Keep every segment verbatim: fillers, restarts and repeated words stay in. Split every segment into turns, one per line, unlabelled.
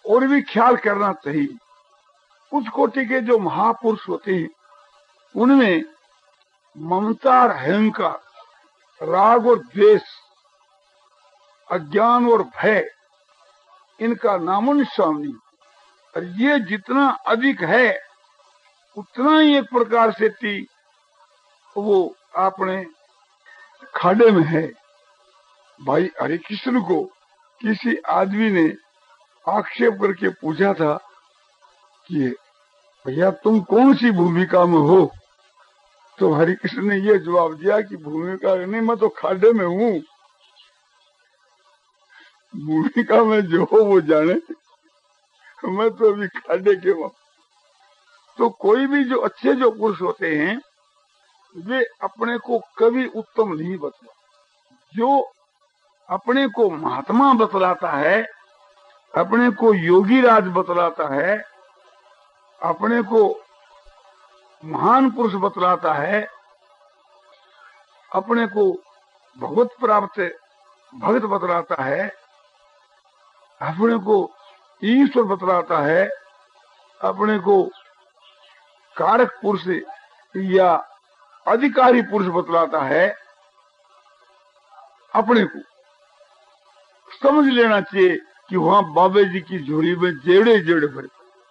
और भी ख्याल करना चाहिए। उस कोटि के जो महापुरुष होते हैं उनमें ममता और अहंकार, राग और द्वेष, अज्ञान और भय, इनका नामो निशान नहीं। और ये जितना अधिक है उतना ही एक प्रकार से ती वो अपने खाड़े में है। भाई हरे कृष्ण को किसी आदमी ने आक्षेप करके पूछा था कि भैया तुम कौन सी भूमिका में हो, तो हरि कृष्ण ने ये जवाब दिया कि भूमिका नहीं, मैं तो खाड़े में हूँ। भूमिका में जो हो वो जाने, मैं तो अभी खाड़े के वहां। तो कोई भी जो अच्छे जो पुरुष होते हैं वे अपने को कभी उत्तम नहीं बतला। जो अपने को महात्मा बतलाता है, अपने को योगी राज बतलाता है, अपने को महान पुरुष बतलाता है, अपने को भगवत प्राप्त भक्त बतलाता है, अपने को ईश्वर बतलाता है, अपने को कारक पुरुष या अधिकारी पुरुष बतलाता है, अपने को समझ लेना चाहिए कि वहां बाबे जी की झोली में जेड़े जेड़े भरे,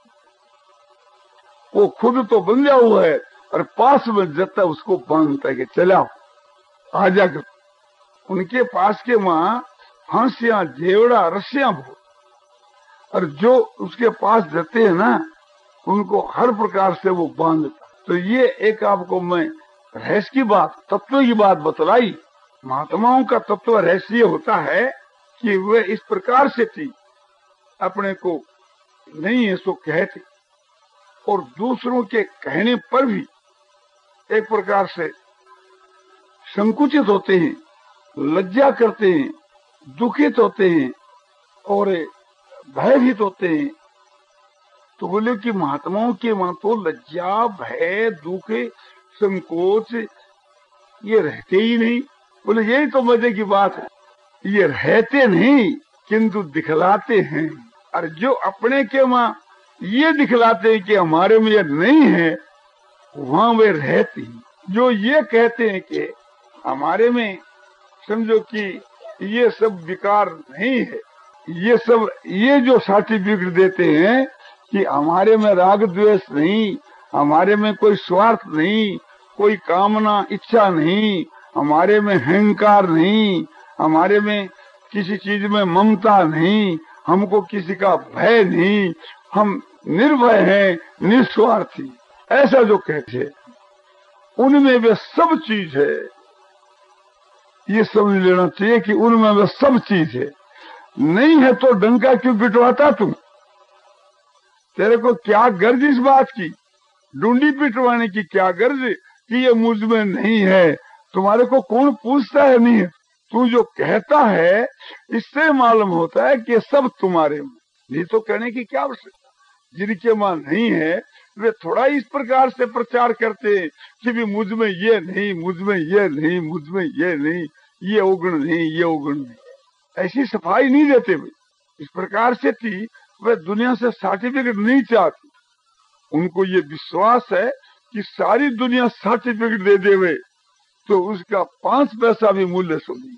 वो खुद तो बंधा हुआ है और पास में जाता उसको बांधता है कि चलाओ आ जाकर। उनके पास के वहां फांसियां, जेवड़ा, रस्सियां बहुत, और जो उसके पास जाते हैं ना उनको हर प्रकार से वो बांधता। तो ये एक आपको मैं रहस्य की बात, तत्व की बात बतलाई। महात्माओं का तत्व रहस्य होता है कि वे इस प्रकार से थी, अपने को नहीं है सो कहते और दूसरों के कहने पर भी एक प्रकार से संकुचित होते हैं, लज्जा करते हैं, दुखित होते हैं और भयभीत होते हैं। तो बोले कि महात्माओं के वहां तो लज्जा, भय, दुख, संकोच ये रहते ही नहीं। बोले यही तो मजे की बात है, ये रहते नहीं किंतु दिखलाते हैं। और जो अपने के वहां ये दिखलाते हैं कि हमारे में ये नहीं है, वहां वे रहते हैं। जो ये कहते हैं कि हमारे में समझो कि ये सब विकार नहीं है, ये सब ये जो सर्टिफिकेट देते हैं कि हमारे में राग द्वेष नहीं, हमारे में कोई स्वार्थ नहीं, कोई कामना इच्छा नहीं, हमारे में अहंकार नहीं, हमारे में किसी चीज में ममता नहीं, हमको किसी का भय नहीं, हम निर्भय हैं, निस्वार्थी, ऐसा जो कहते हैं उनमें वे सब चीज है। ये समझ लेना चाहिए कि उनमें वे सब चीज है। नहीं है तो डंका क्यों पिटवाता तू? तेरे को क्या गर्ज इस बात की, डूंडी पिटवाने की क्या गर्ज कि ये मुझ में नहीं है? तुम्हारे को कौन पूछता है नहीं है? तू जो कहता है इससे मालूम होता है कि सब तुम्हारे में, नहीं तो कहने की क्या आवश्यकता। जिनके वहां नहीं है वे थोड़ा इस प्रकार से प्रचार करते हैं कि भी मुझ में ये नहीं, मुझ में ये नहीं, मुझ में ये नहीं, ये उगुण नहीं, ये उगुण नहीं, ऐसी सफाई नहीं देते वे। इस प्रकार से थी वे दुनिया से सर्टिफिकेट नहीं चाहती। उनको ये विश्वास है कि सारी दुनिया सर्टिफिकेट दे देवे तो उसका पांच पैसा भी मूल्य सुनी,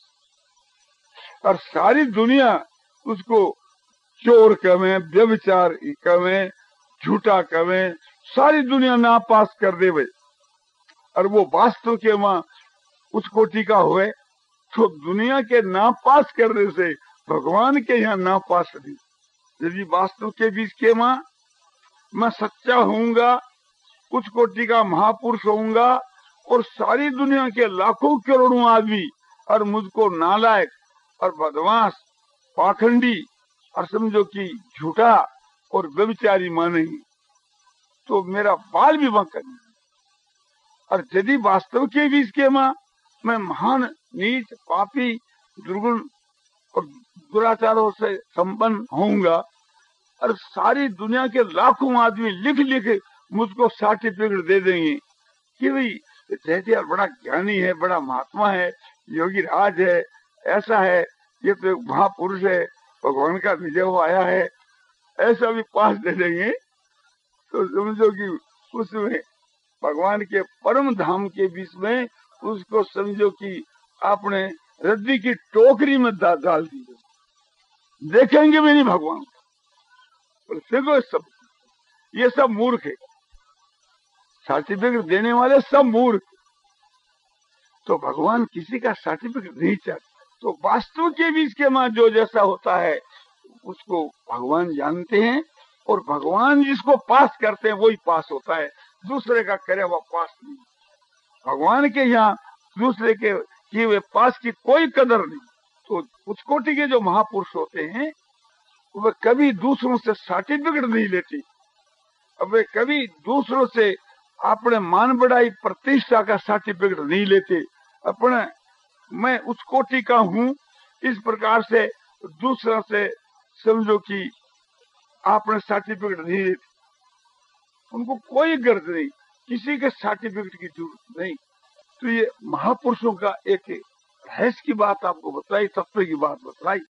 और सारी दुनिया उसको चोर कवे, व्यभिचार कवे, झूठा कवे, सारी दुनिया नापास कर देवे, और वो वास्तव के वहां उस कोटि का हुए तो दुनिया के नापास करने से भगवान के यहाँ नापास नहीं। यदि वास्तव के बीच के वहां मैं सच्चा होऊंगा, कुछ कोटि का महापुरुष होऊंगा और सारी दुनिया के लाखों करोड़ों आदमी और मुझको नालायक और बदमाश, पाखंडी और समझो कि झूठा और व्यभिचारी मानेंगे तो मेरा बाल भी वहां करना। और यदि वास्तव के बीच के मां मैं महान, नीच, पापी, दुर्गुण और दुराचारों से संपन्न होऊंगा और सारी दुनिया के लाखों आदमी लिख लिख मुझको सर्टिफिकेट दे देंगे कि भाई जैसे बड़ा ज्ञानी है, बड़ा महात्मा है, योगी राज है, ऐसा है, ये तो महापुरुष है, भगवान का विजय हो आया है, ऐसा भी पास दे देंगे तो समझो कि उसमें भगवान के परम धाम के बीच में उसको समझो कि आपने रद्दी की टोकरी में डाल दी, देखेंगे भी नहीं भगवान। देखो सब ये सब मूर्ख है, सर्टिफिकेट देने वाले सब मूर्ख। तो भगवान किसी का सर्टिफिकेट नहीं चाहते। तो वास्तव के बीच के मां जो जैसा होता है उसको भगवान जानते हैं, और भगवान जिसको पास करते हैं वही पास होता है, दूसरे का करे हुआ पास नहीं। भगवान के यहाँ दूसरे के किए हुए पास की कोई कदर नहीं। तो उस कोटि के जो महापुरुष होते हैं वे कभी दूसरों से सर्टिफिकेट नहीं लेते, अब वे कभी दूसरों से अपने मान बढ़ाई प्रतिष्ठा का सर्टिफिकेट नहीं लेते। अपने मैं उस कोटि का हूँ इस प्रकार से दूसरों से समझो कि आपने सर्टिफिकेट नहीं लेते। उनको कोई गर्ज नहीं, किसी के सर्टिफिकेट की जरूरत नहीं। तो ये महापुरुषों का एक रहस्य की बात आपको बताई, तत्व की बात बताई।